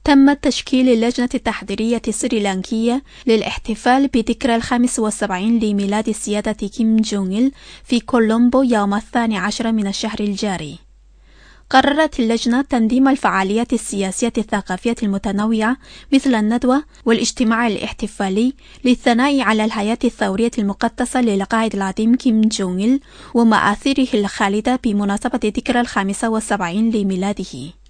تم تشكيل اللجنة التحضيرية السريلانكية للاحتفال بذكرى 75 لميلاد سيادة كيم جونغ إل في كولومبو يوم 12 من الشهر الجاري. قررت اللجنة تنظيم الفعاليات السياسية الثقافية المتنوعة مثل الندوة والاجتماع الاحتفالي للثناء على الحياة الثورية المقدسة للقائد العظيم كيم جونغ إل ومآثره الخالدة بمناسبة ذكرى 75 لميلاده.